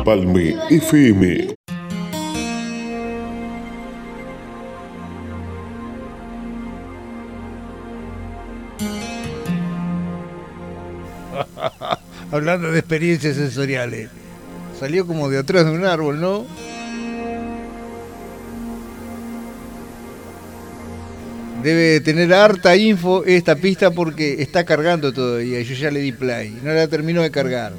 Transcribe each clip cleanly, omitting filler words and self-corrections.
Empalme FM. Hablando de experiencias sensoriales. Salió como de atrás de un árbol, ¿no? Debe tener harta info esta pista porque está cargando todavía. Yo ya le di play. No la termino de cargar.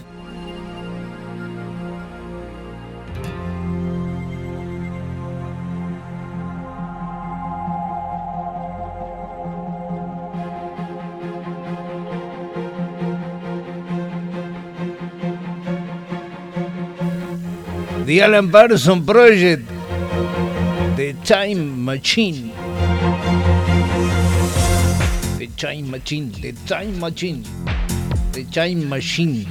The Alan Parsons Project, The Time Machine. The Time Machine, The Time Machine, The Time Machine.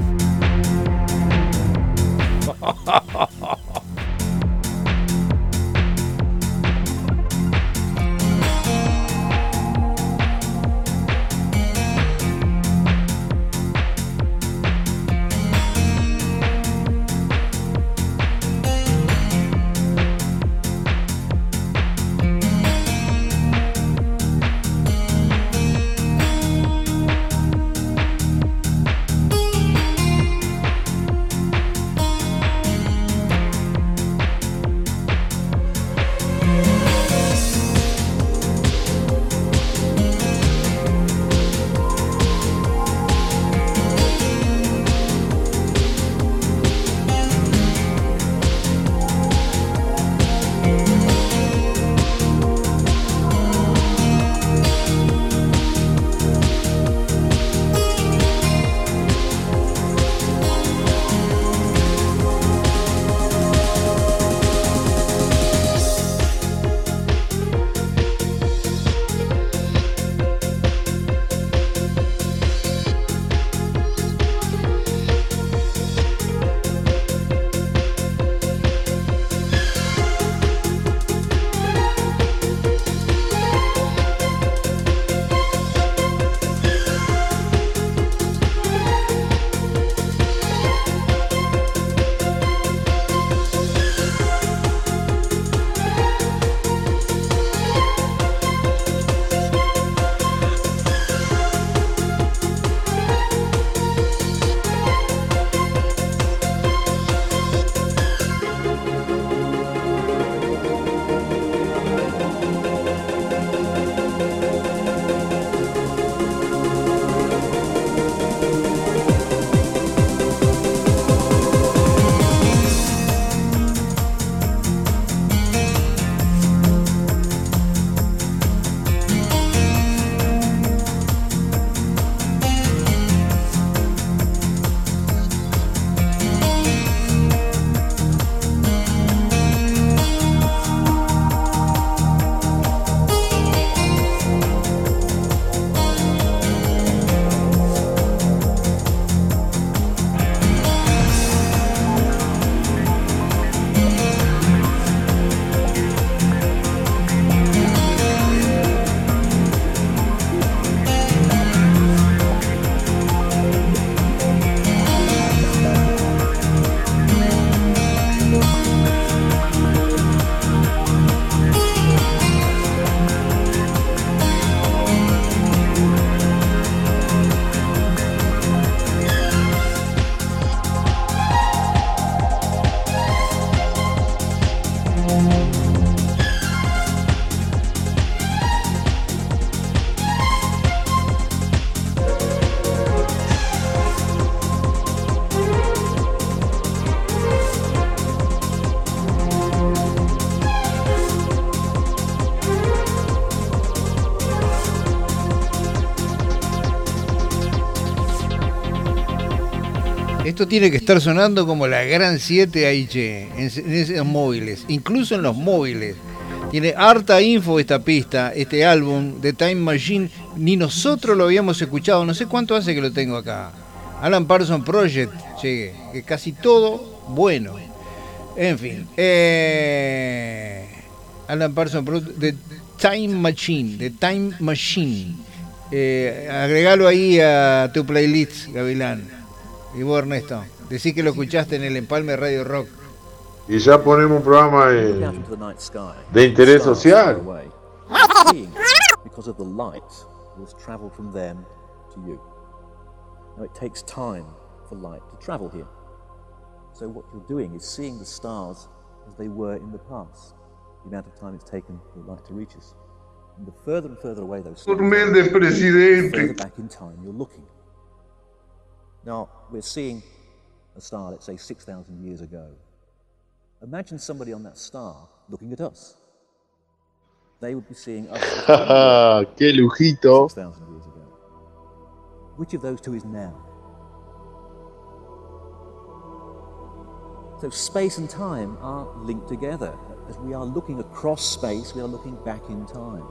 Esto tiene que estar sonando como la Gran 7 ahí, che, en esos móviles, incluso en los móviles. Tiene harta info esta pista, este álbum de Time Machine, ni nosotros lo habíamos escuchado, no sé cuánto hace que lo tengo acá. Alan Parsons Project, che, que casi todo bueno. En fin, Alan Parsons Project, The Time Machine, The Time Machine. Agregalo ahí a tu playlist, Gavilán. Y vos, Ernesto, decí que lo escuchaste en el Empalme Radio Rock. Y ya ponemos un programa de interés social. Because of the light that has traveled from them to you. Now it takes time for light to travel here. So what you're doing is seeing the stars as they were in the past. The amount of time it's taken for light to reach us. And the further and further away those stars are, the further back in time you're looking. Now we're seeing a star, let's say 6,000 years ago. Imagine somebody on that star looking at us. They would be seeing us. ¡Qué lujito! 6,000 years ago. Which of those two is now? So space and time are linked together. As we are looking across space, we are looking back in time.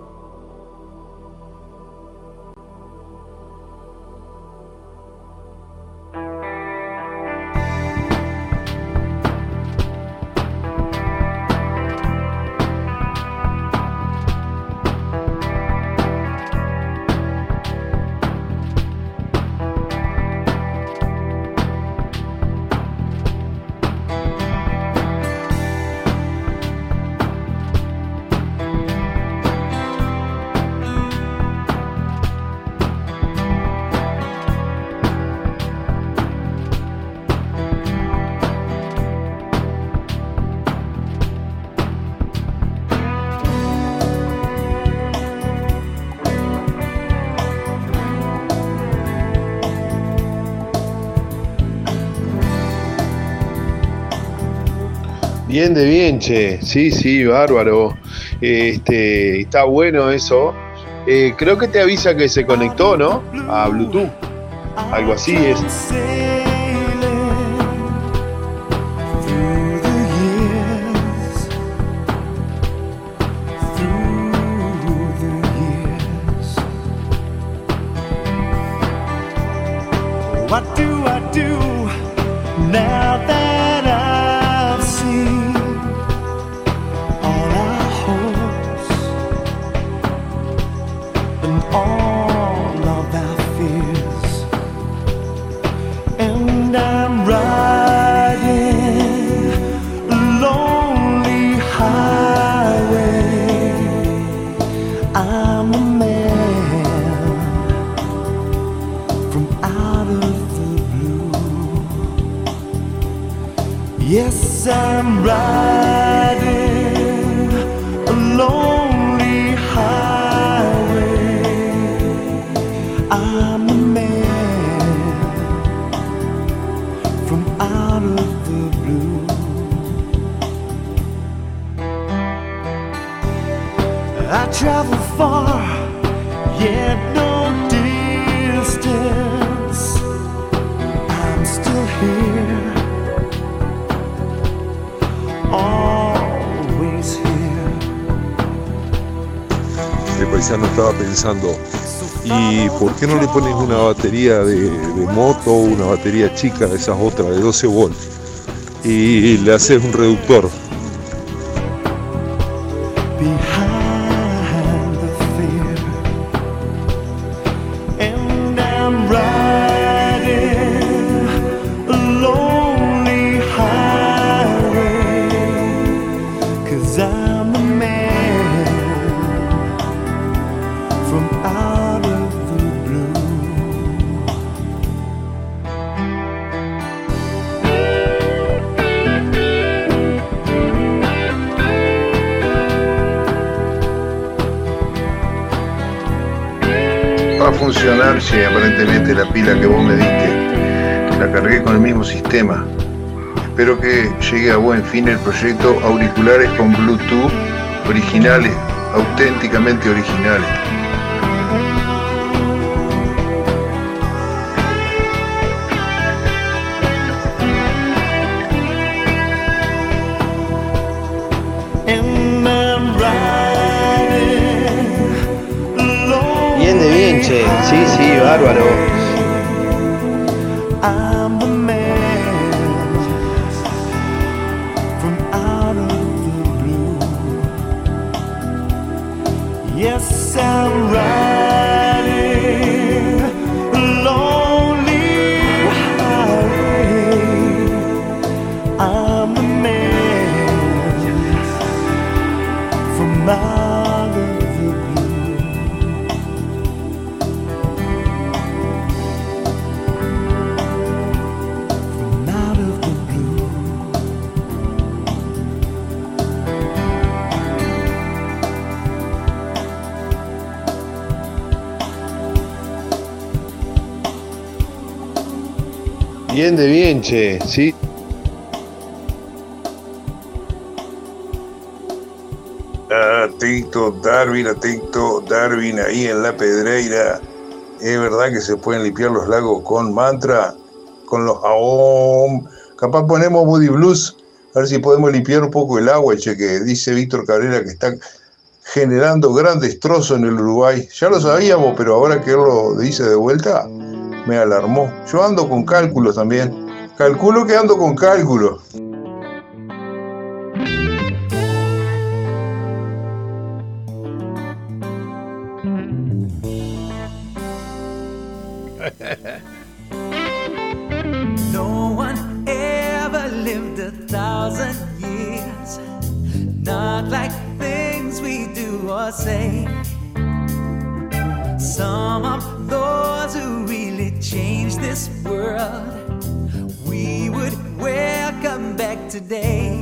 Bien de bien, che. Sí, bárbaro. Está bueno eso. Creo que te avisa que se conectó, ¿no? A Bluetooth. Algo así es. What do I do now that I've seen all our hopes and all of our fears? And I'm riding a lonely highway. I'm a man from out of the blue. Yes, I'm riding a lonely highway. I'm a man from out of the blue. I travel far, yet no distance. I'm still here, always here. El paisano estaba pensando, ¿y por qué no le pones una batería de moto, una batería chica de esas otras de 12 volts? Y le haces un reductor. Behind the fear, and I'm riding a lonely highway, 'cause I'm a man from out of the blue. Va a funcionar, sí, aparentemente la pila que vos me diste la cargué con el mismo sistema. Espero que llegue a buen fin el proyecto auriculares con Bluetooth originales, auténticamente originales. And I'm riding alone. Bien de bien, che. Sí, bárbaro. I'm a man from out of the blue. Yes, I'm riding a lonely highway. Bien de bien, che, sí. Atento Darwin ahí en la Pedreira. Es verdad que se pueden limpiar los lagos con mantra, con los aom. Capaz ponemos Booty Blues, a ver si podemos limpiar un poco el agua, che, que dice Víctor Cabrera que está generando gran destrozo en el Uruguay. Ya lo sabíamos, pero ahora que él lo dice de vuelta, me alarmó. Yo ando con cálculos también. Calculo que ando con cálculos. No one ever lived 1,000 years, not like things we do or say. Some of those who really changed this world, we would welcome back today.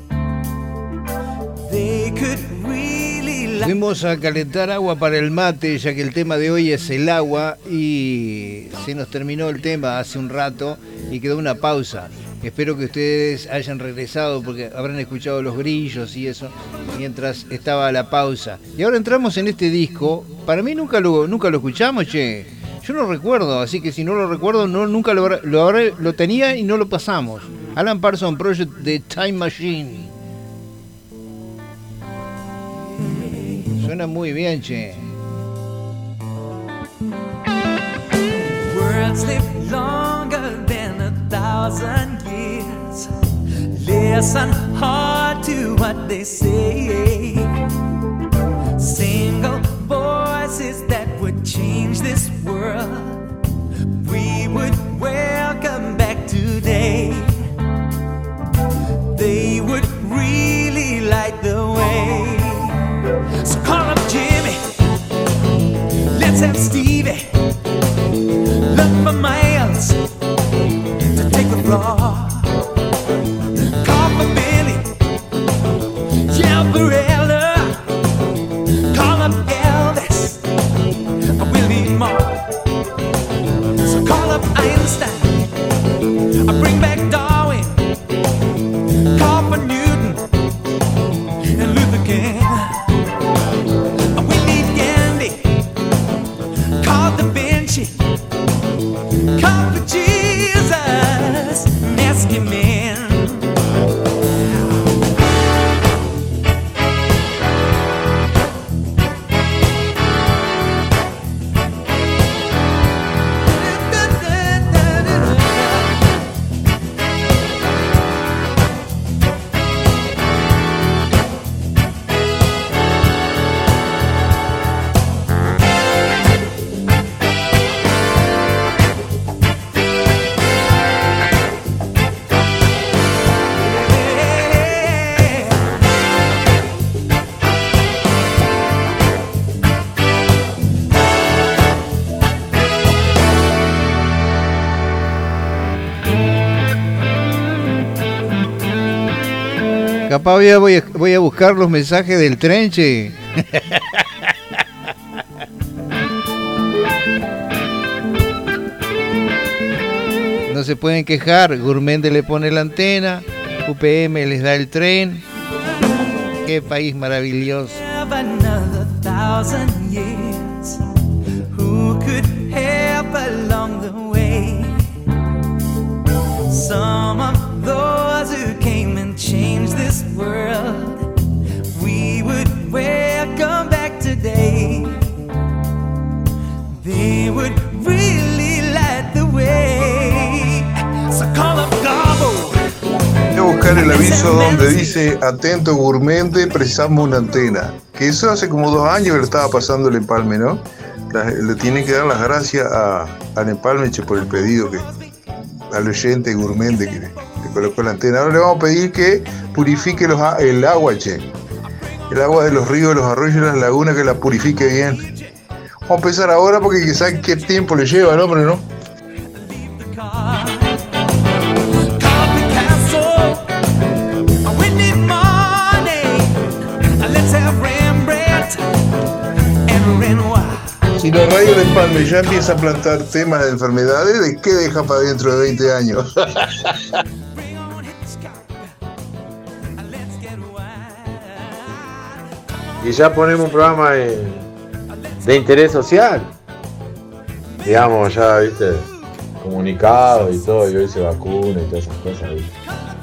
They could really like. Fuimos a calentar agua para el mate, ya que el tema de hoy es el agua y se nos terminó el tema hace un rato y quedó una pausa. Espero que ustedes hayan regresado porque habrán escuchado los grillos y eso mientras estaba la pausa. Y ahora entramos en este disco. Para mí nunca lo escuchamos, che. Yo no recuerdo, así que si no lo recuerdo, nunca lo tenía y no lo pasamos. Alan Parsons Project de Time Machine. Suena muy bien, che. Words live longer than 1,000 years. Listen hard to what they say. Single voices that would change this world, we would welcome back today. They would really light the way. So call up Jimmy, let's have Stevie, look for Miles to take the floor. Call for Billy, yell for Ella, call up Elvis, we'll need more. So call up Einstein, bring back Darwin, call for Newton and Luther King. Come for Jesus and ask him in. Capaz voy a buscar los mensajes del trenche. No se pueden quejar. Gourmet le pone la antena, UPM les da el tren. Qué país maravilloso. Another 1,000 years, who could help along the way? Some of those who came and changed this world, we would welcome back today. They would really light the way. So call up Gabo. Voy a buscar el aviso donde dice atento gourmet, precisamos una antena. Que eso hace como 2 años que lo estaba pasando el Empalme, ¿no? Le tienen que dar las gracias al Empalme por el pedido que al oyente gourmet que le colocó la antena. Ahora le vamos a pedir que purifique el agua, che. El agua de los ríos, de los arroyos y las lagunas, que la purifique bien. Vamos a empezar ahora porque que sabe qué tiempo le lleva al hombre, ¿no? Si la radio de Palme ya empieza a plantar temas de enfermedades, ¿de qué deja para dentro de 20 años? Y ya ponemos un programa de interés social. Digamos, ya, viste, comunicado y todo, y hoy se vacuna y todas esas cosas, ¿viste?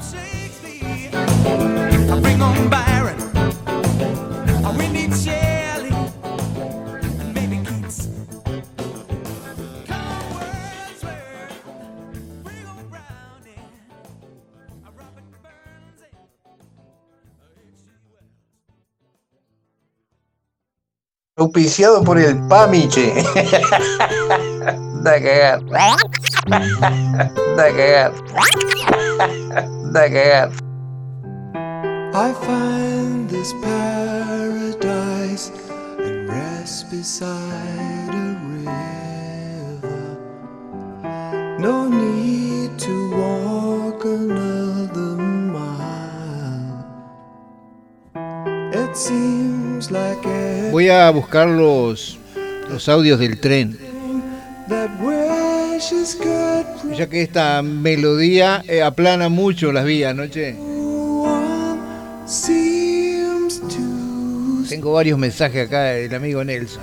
Auspiciado por el Pamiche. Da cagar. Da cagar. Da cagar. I find this paradise and rest beside a river. No need to walk another mile. It seems like Voy a buscar los audios del tren, ya que esta melodía aplana mucho las vías, ¿no, che? Tengo varios mensajes acá del amigo Nelson.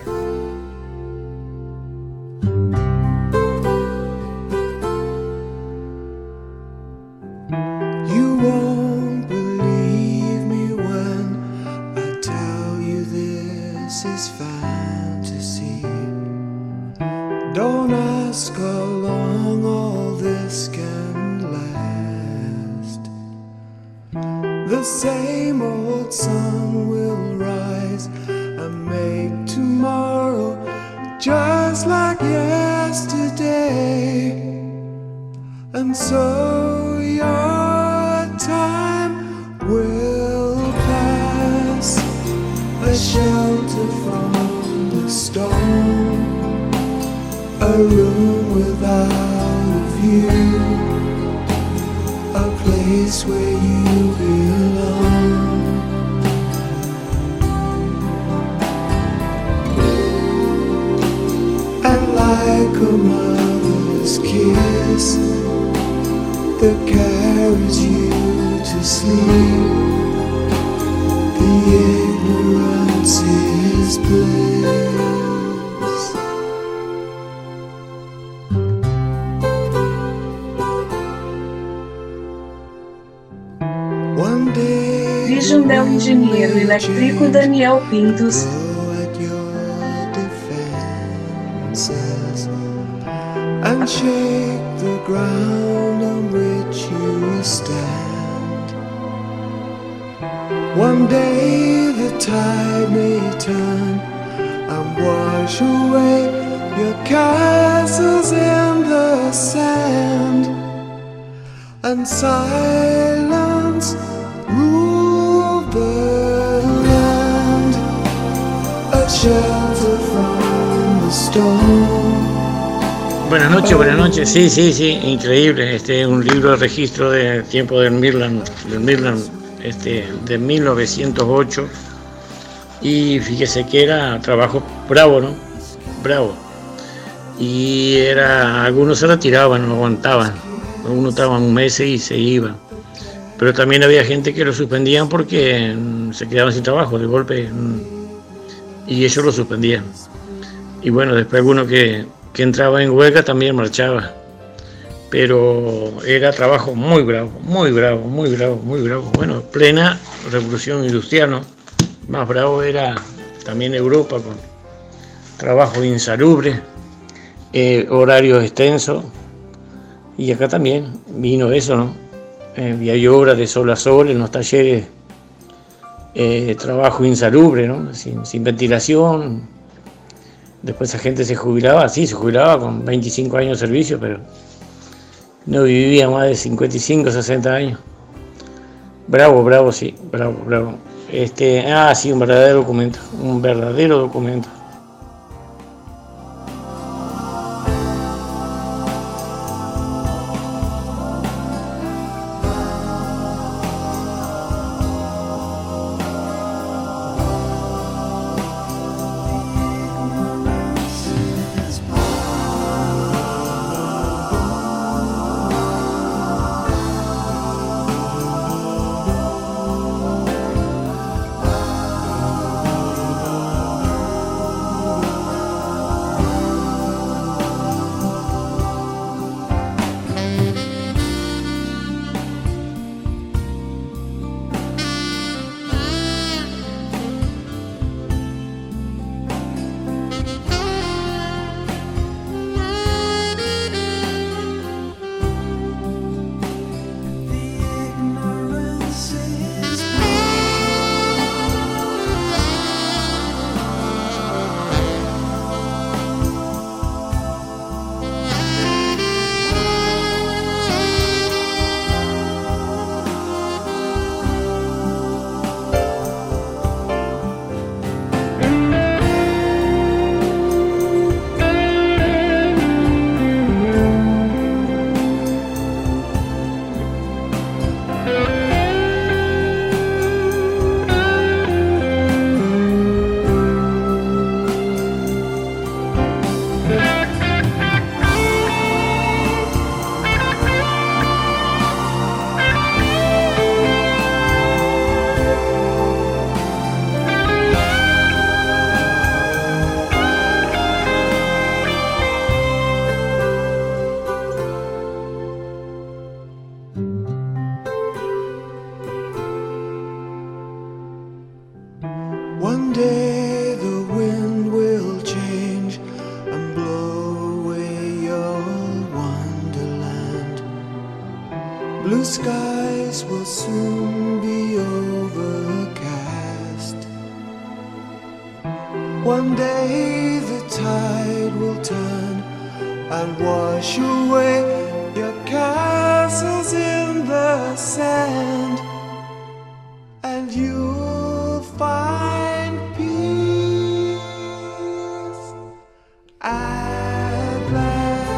Don't ask how long all this can last. The same old sun will rise and make tomorrow just like yesterday. And so your time will pass, a shelter from the storm, a room without a view, a place where you belong. And like a mother's kiss that carries you to sleep, the ignorance is bliss. Vision del engenheiro elétrico Daniel Pintos. And shake the ground on which you stand. One day the tide may turn and wash away your castles in the sand, and silence rule the land, a shelter from the storm. Buenas noches, sí, increíble. Un libro de registro del tiempo del Mirland, de 1908. Y fíjese que era trabajo bravo, ¿no? Bravo. Y algunos se retiraban, no aguantaban. Uno estaba un mes y se iba. Pero también había gente que lo suspendían porque se quedaban sin trabajo de golpe. Y ellos lo suspendían. Y bueno, después alguno que entraba en huelga también marchaba, pero era trabajo muy bravo. Bueno, plena revolución industrial, ¿no? Más bravo era también Europa, con trabajo insalubre, horarios extensos, y acá también vino eso, ¿no? Y hay obras de sol a sol en los talleres, trabajo insalubre, ¿no? Sin ventilación. Después esa gente se jubilaba con 25 años de servicio, pero no vivía más de 55, 60 años. Bravo. Sí, un verdadero documento. skies will soon be overcast. One day the tide will turn and wash away your castles in the sand, and you'll find peace at last.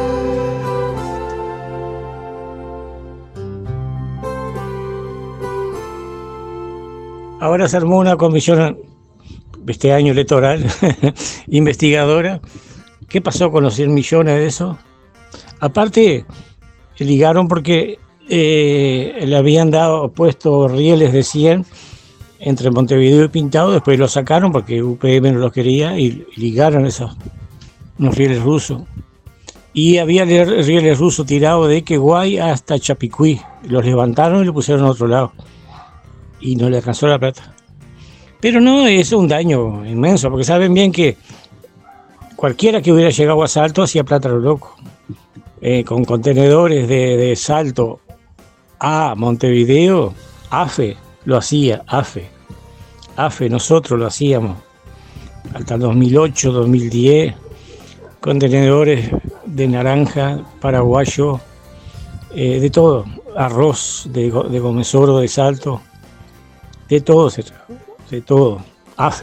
Ahora se armó una comisión este año electoral investigadora. ¿Qué pasó con los 100 millones de eso? Aparte, ligaron porque le habían puesto rieles de 100 entre Montevideo y Pintado, después lo sacaron porque UPM no los quería y ligaron unos rieles rusos. Y había rieles rusos tirados de Queguay hasta Chapicuí. Los levantaron y lo pusieron a otro lado. Y no le alcanzó la plata. Pero no, es un daño inmenso, porque saben bien que cualquiera que hubiera llegado a Salto hacía plata a lo loco. Con contenedores de Salto a Montevideo, AFE lo hacía, AFE, nosotros lo hacíamos hasta el 2008, 2010, contenedores de naranja, paraguayo, de todo, arroz de Gomesoro, de Salto, de todo se trajo, de todo, AFE.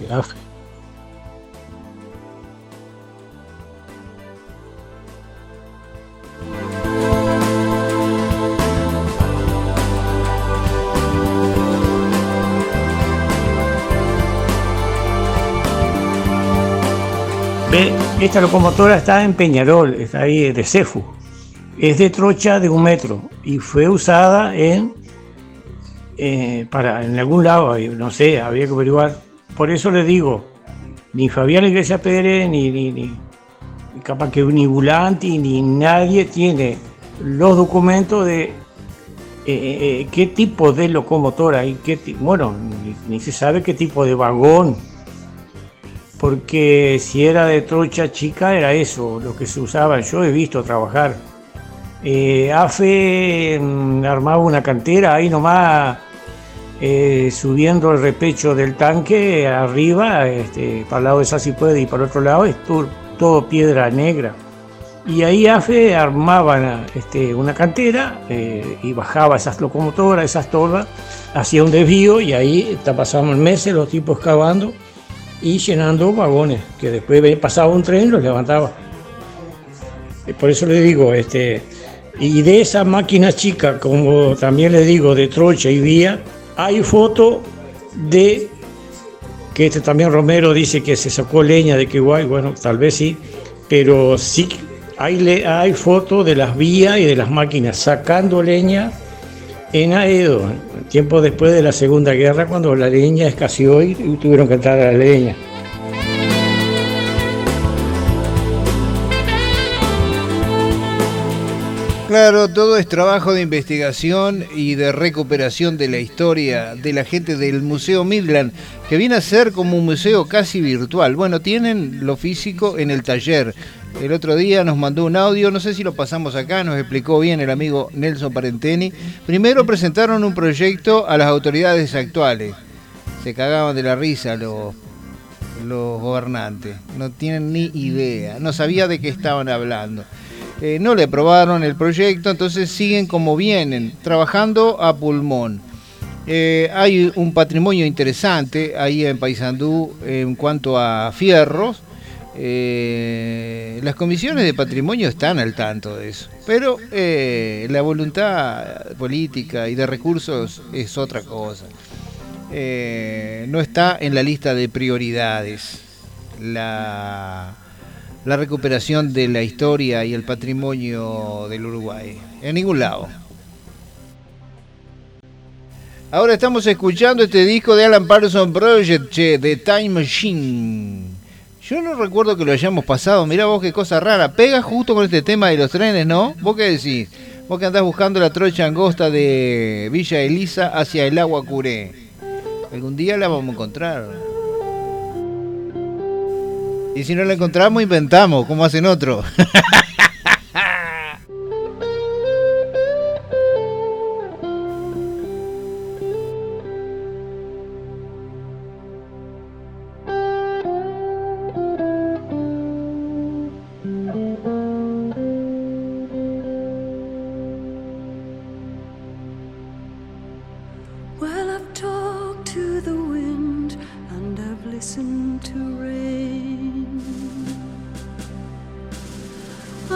Esta locomotora está en Peñarol, está ahí de Cefu, es de trocha de 1 metro y fue usada en algún lado, no sé, había que averiguar. Por eso le digo, ni Fabián Iglesias Pérez, ni capaz que ni Bulanti, ni nadie tiene los documentos de qué tipo de locomotora y ni se sabe qué tipo de vagón. Porque si era de trocha chica era eso, lo que se usaba. Yo he visto trabajar. AFE armaba una cantera ahí nomás, subiendo el repecho del tanque arriba, para el lado de Sasipuede y para el otro lado es todo piedra negra. Y ahí AFE armaba una cantera y bajaba esas locomotoras, esas tolvas, hacía un desvío y ahí pasaban meses los tipos cavando y llenando vagones, que después pasaba un tren y los levantaba. Por eso le digo, y de esa máquina chica, como también le digo, de trocha y vía, hay foto de que también Romero dice que se sacó leña de Queguay, bueno, tal vez sí, pero sí hay foto de las vías y de las máquinas sacando leña en Aedo, tiempo después de la Segunda Guerra, cuando la leña escaseó y tuvieron que entrar a la leña. Claro, todo es trabajo de investigación y de recuperación de la historia de la gente del Museo Midland, que viene a ser como un museo casi virtual. Bueno, tienen lo físico en el taller. El otro día nos mandó un audio, no sé si lo pasamos acá, nos explicó bien el amigo Nelson Parenteni. Primero presentaron un proyecto a las autoridades actuales. Se cagaban de la risa los gobernantes. No tienen ni idea, no sabía de qué estaban hablando. No le aprobaron el proyecto, entonces siguen como vienen, trabajando a pulmón. Hay un patrimonio interesante ahí en Paysandú en cuanto a fierros. Las comisiones de patrimonio están al tanto de eso, pero la voluntad política y de recursos es otra cosa. No está en la lista de prioridades la recuperación de la historia y el patrimonio del Uruguay, en ningún lado. Ahora estamos escuchando este disco de Alan Parsons Project, de Time Machine. Yo no recuerdo que lo hayamos pasado, mirá vos qué cosa rara, pega justo con este tema de los trenes, ¿no? ¿Vos qué decís? Vos que andás buscando la trocha angosta de Villa Elisa hacia el Agua Curé. Algún día la vamos a encontrar. Y si no la encontramos, inventamos, como hacen otros.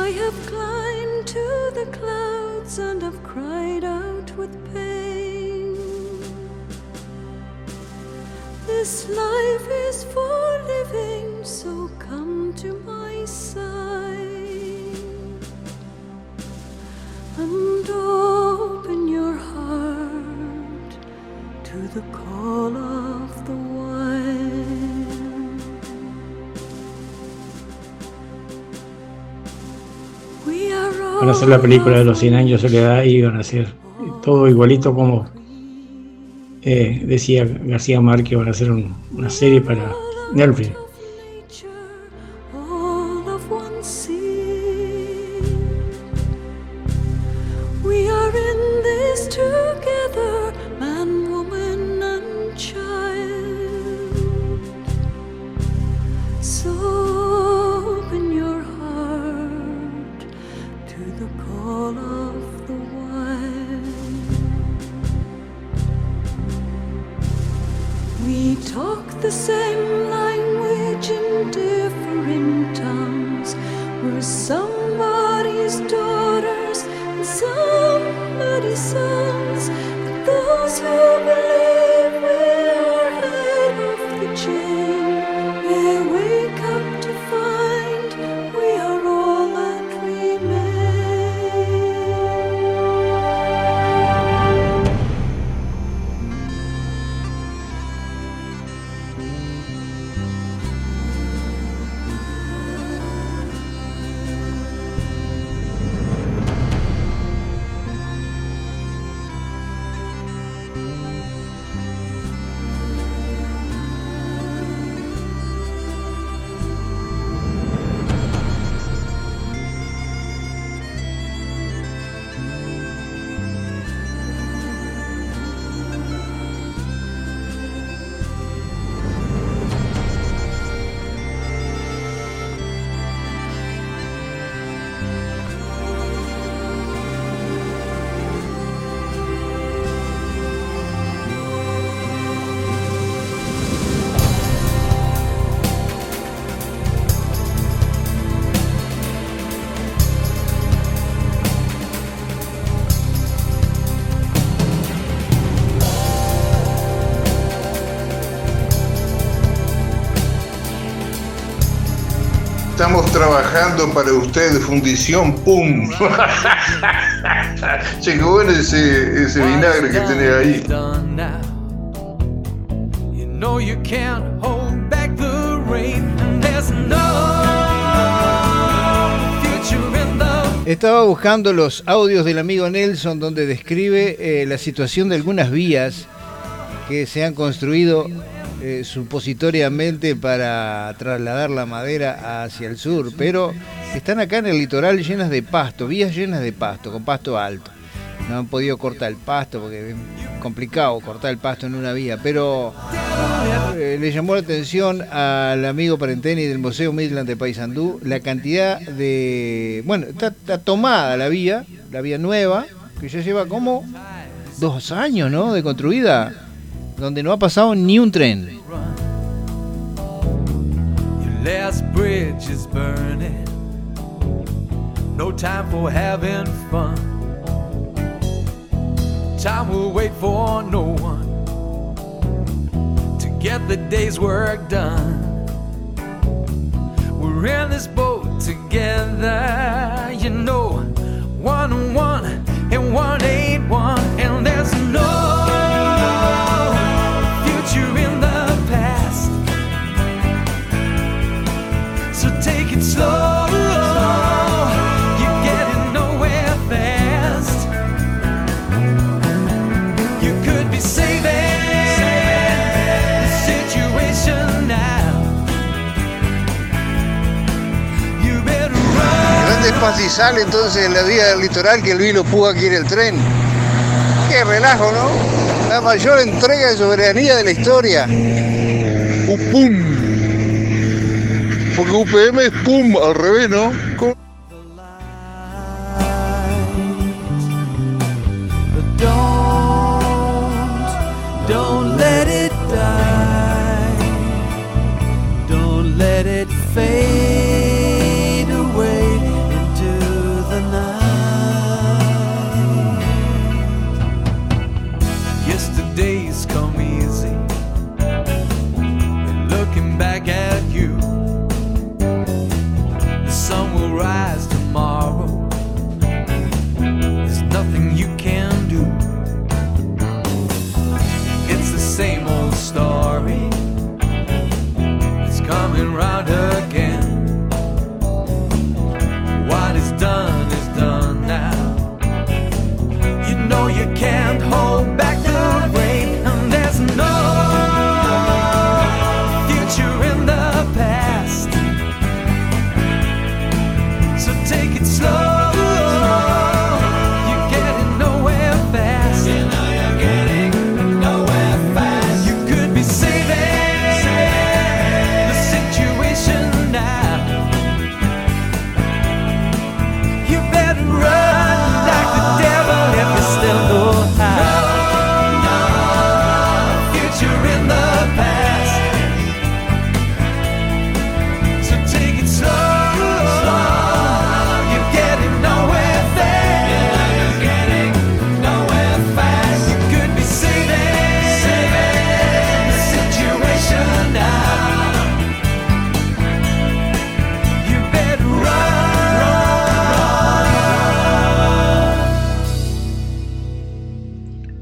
I have climbed to the clouds and have cried out with pain. This life is for living, so come to my side and open your heart to the call of the wild. Van a hacer la película de los 100 años de soledad y van a hacer todo igualito como decía García Márquez, van a hacer una serie para Netflix. All of one sea. We are in this together, man, woman, and child. So open your heart to the call of the wild. We talk the same language in different tongues. We're somebody's daughters and somebody's sons. And those who believe we're head of the chain may wake up to find we are all that remain. Estamos trabajando para usted, Fundición PUM. Che, qué bueno ese vinagre que tenés ahí. You know you can't hold back the rain, and there's no future in the... Estaba buscando los audios del amigo Nelson donde describe la situación de algunas vías que se han construido supositoriamente para trasladar la madera hacia el sur, pero están acá en el litoral llenas de pasto, vías llenas de pasto, con pasto alto. No han podido cortar el pasto porque es complicado cortar el pasto en una vía, pero le llamó la atención al amigo Parenteni del Museo Midland de Paysandú la cantidad de... Bueno, está tomada la vía nueva, que ya lleva como 2 años, ¿no?, de construida, donde no ha pasado ni un tren. Your last bridge is burning. No time for having fun. Time will wait for no one to get the day's work done. We're in this boat together, you know, 1 and 1 and 1 ain't 1, and there's no future in the past. So take it slow, you're getting nowhere fast. You could be saving the situation now. You better run. Grandes pastizales entonces en la vía del litoral que Luis Lopúa quiere el tren. Qué relajo, ¿no? La mayor entrega de soberanía de la historia. PUM. Porque UPM es PUM al revés, ¿no? Don't let it die. Don't let it fade away into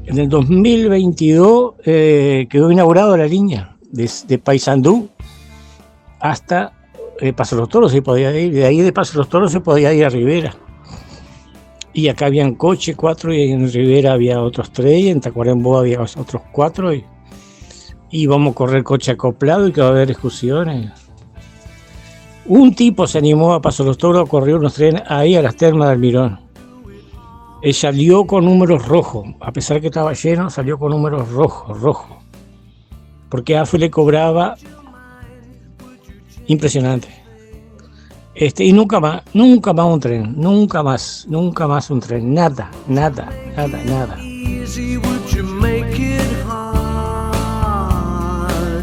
En el 2022 quedó inaugurada la línea de Paysandú hasta Paso de los Toros, se podía ir. De ahí de Paso de los Toros se podía ir a Rivera. Y acá habían coche 4, y en Rivera había otros 3, y en Tacuarembó había otros 4. Y íbamos a correr coche acoplado y que va a haber excursiones. Un tipo se animó a Paso de los Toros a correr unos trenes ahí a las termas del Mirón. Él salió con números rojos, a pesar que estaba lleno, salió con números rojos. Porque AFE le cobraba impresionante. Y nunca más un tren, nunca más un tren, nada. Easy, would you make it hard?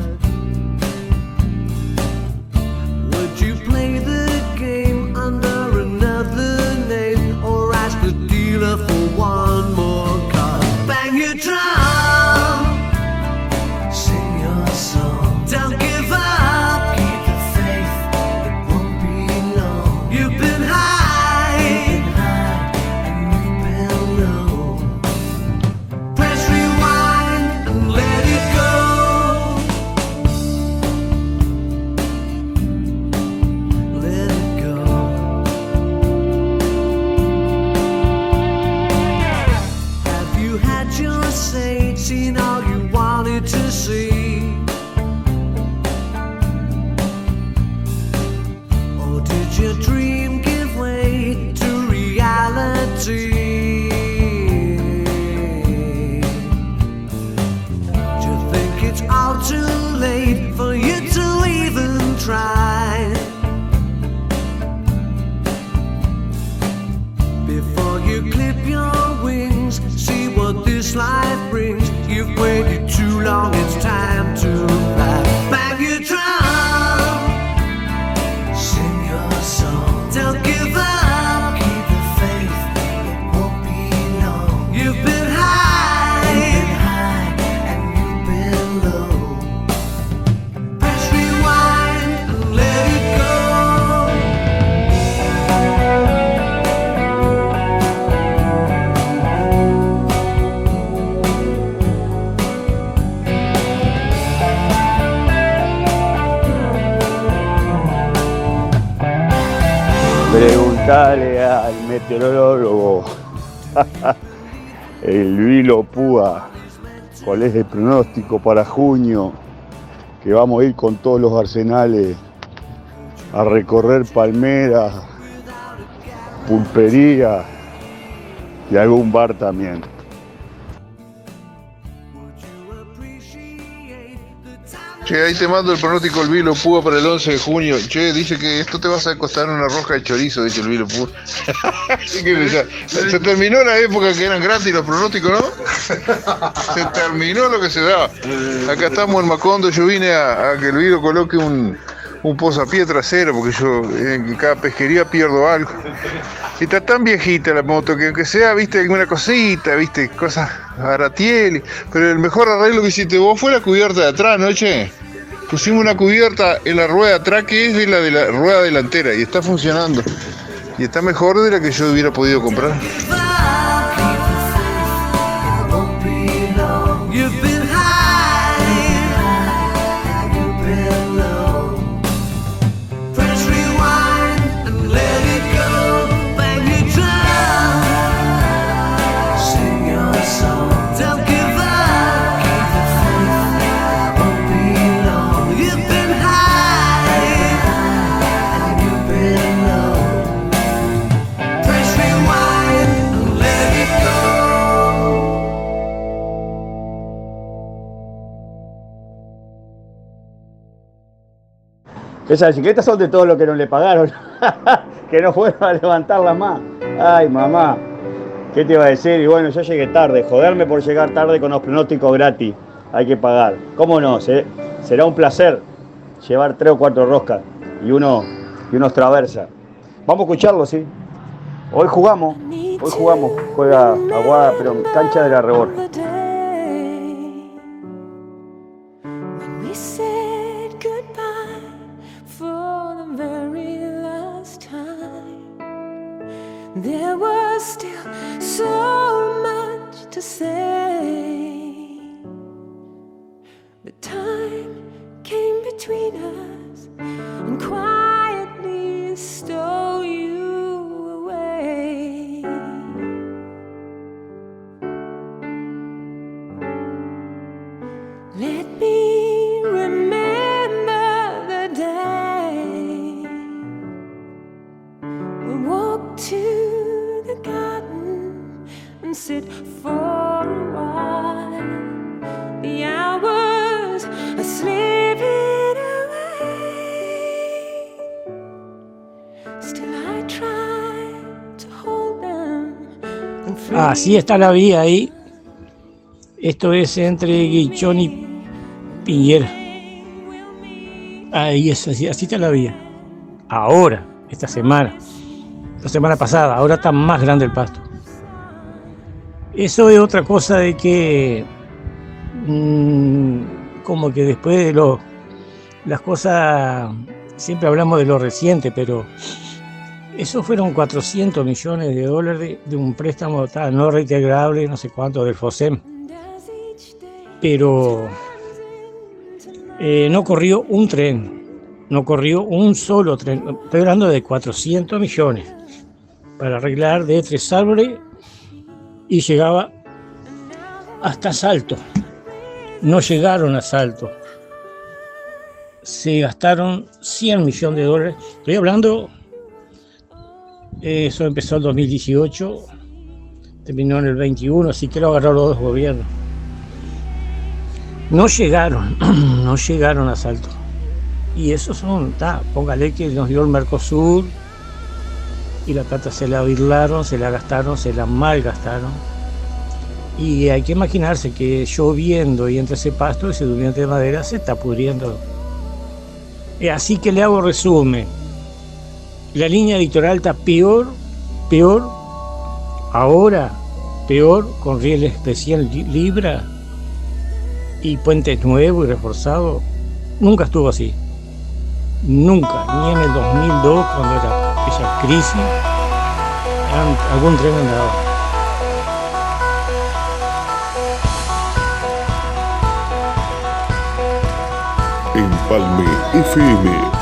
Would you play the game under another name, or ask the dealer for one more card? Bang your drum, sing your song, don't give up, keep the faith, it won't be long. You've been high, and you've been low. Press rewind and let it go. Let it go. Have you had your say, seen all you wanted to see? Or did your dream give way to reality? Do you think it's all too late for you to even try? Before you clip your wings, see what this life brings. You've waited too long, it's time to fly. Bang your drum, sing your song, don't give up, keep the faith, it won't be long. You've been high, and you've been low. Press rewind and let it go. Preguntale al meteorólogo, el Vilo Púa, cuál es el pronóstico para junio, que vamos a ir con todos los arsenales a recorrer palmeras, pulpería y algún bar también. Che, ahí te mando el pronóstico del Vilo Púa para el 11 de junio. Che, dice que esto te vas a costar una rosca de chorizo, dice el Vilo Púa. Así que ya, se terminó la época que eran gratis los pronósticos, ¿no? Se terminó lo que se daba. Acá estamos en Macondo, yo vine a que el Vilo coloque un posapié trasero, porque yo en cada pesquería pierdo algo. Y está tan viejita la moto que aunque sea, viste, alguna cosita, viste, cosas baratiel, pero el mejor arreglo que hiciste vos fue la cubierta de atrás, ¿no, che? Pusimos una cubierta en la rueda de atrás que es de la rueda delantera y está funcionando. Y está mejor de la que yo hubiera podido comprar. You've been high, you've been low. Press rewind and let it go. Bang your drum, sing your song. Don't give up, keep the faith, won't be long. You've been high, you've been low. Press rewind and let it go. Esas bicicletas son de todo lo que no le pagaron, que no fueron a levantarlas más. Ay, mamá, ¿qué te iba a decir? Y bueno, yo llegué tarde, joderme por llegar tarde con los pronósticos gratis, hay que pagar. ¿Cómo no? Será un placer llevar 3 o 4 roscas y unos traversa. Vamos a escucharlo, ¿sí? Hoy jugamos, juega Aguada, pero en cancha de la Rebor. We said goodbye for the very last time. There was still so much to say. between us and quietly stole you away. Let me remember the day we walked to the garden and sit for a while. The hours are slipping away. Still I try to hold them and free. Así está la vía ahí. Esto es entre Guichón y Piñera. Ahí es, así está la vía. Ahora, esta semana. La semana pasada, ahora está más grande el pasto. Eso es otra cosa de que como que después de las cosas, siempre hablamos de lo reciente, pero eso fueron 400 millones de dólares de un préstamo no reintegrable, no sé cuánto, del FOSEM. Pero no corrió un tren, no corrió un solo tren. Estoy hablando de 400 millones para arreglar de Tres Árboles y llegaba hasta Salto. No llegaron a Salto. Se gastaron 100 millones de dólares. Estoy hablando, eso empezó en 2018, terminó en el 21, así que lo agarraron los dos gobiernos. No llegaron a Salto. Y esos son, póngale que nos dio el Mercosur y la plata se la birlaron, se la gastaron, se la malgastaron. Y hay que imaginarse que lloviendo y entre ese pasto, ese durmiente de madera se está pudriendo. Así que le hago resumen. La línea litoral está peor, ahora peor, con riel especial Libra y puentes nuevos y reforzados. Nunca estuvo así. Nunca, ni en el 2002, cuando era esa crisis, algún tren andaba. Empalme FM.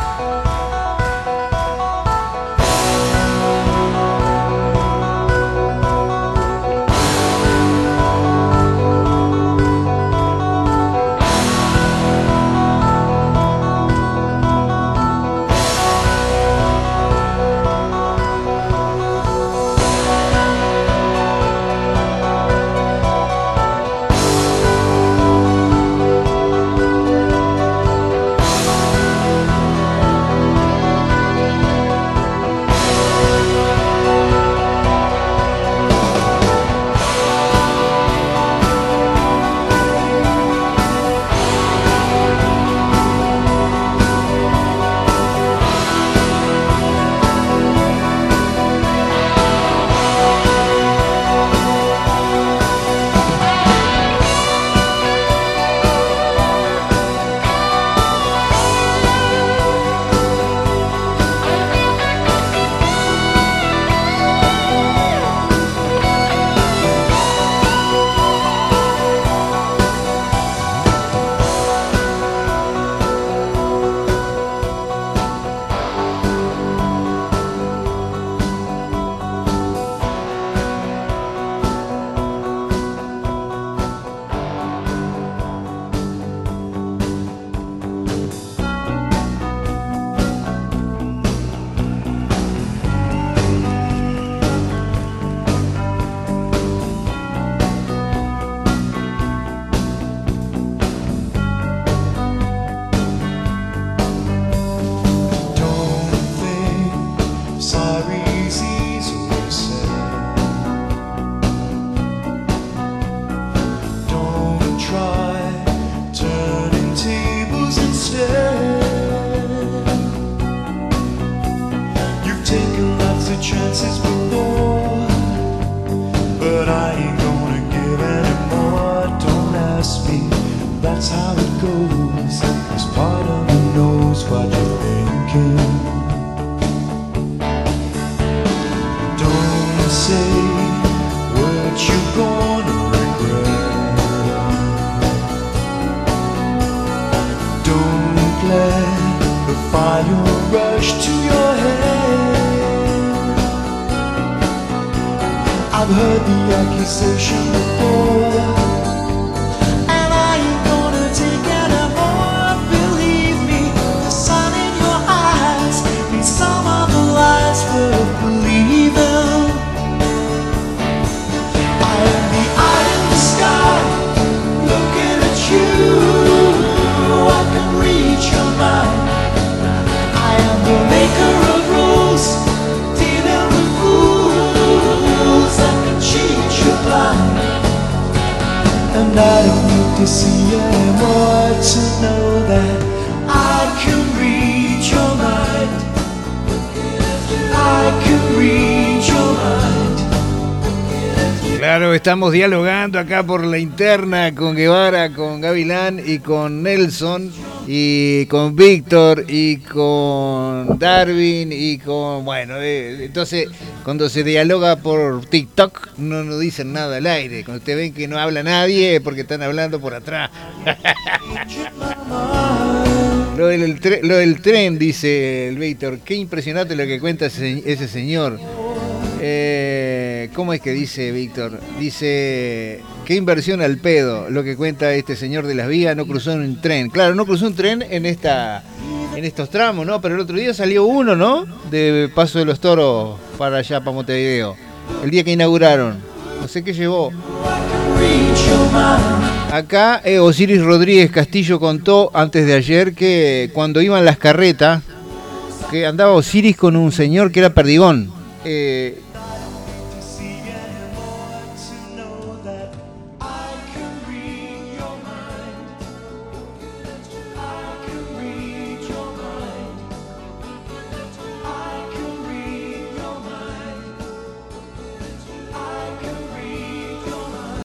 Don't let conversation before, and I ain't gonna take any more. Believe me, the sun in your eyes means some of the lies worth believing. I am the eye in the sky, looking at you. I can read your mind. I am the maker of rules, dealing with fools that can cheat you blind. And I don't need to see anymore to know that I can read your mind. I can read your mind. Claro, estamos dialogando acá por la interna con Guevara, con Gavilán y con Nelson y con Víctor y con Darwin y con... Bueno, entonces cuando se dialoga por TikTok no nos dicen nada al aire. Cuando ustedes ven que no habla nadie es porque están hablando por atrás. Lo del tren, dice el Víctor, qué impresionante lo que cuenta ese señor. ¿Cómo es que dice Víctor? Dice, qué inversión al pedo lo que cuenta este señor de las vías, no cruzó un tren. Claro, no cruzó un tren en estos tramos, ¿no? Pero el otro día salió uno, ¿no? De Paso de los Toros para allá, para Montevideo. El día que inauguraron. No sé qué llevó. Acá Osiris Rodríguez Castillo contó antes de ayer que cuando iban las carretas, que andaba Osiris con un señor que era perdigón.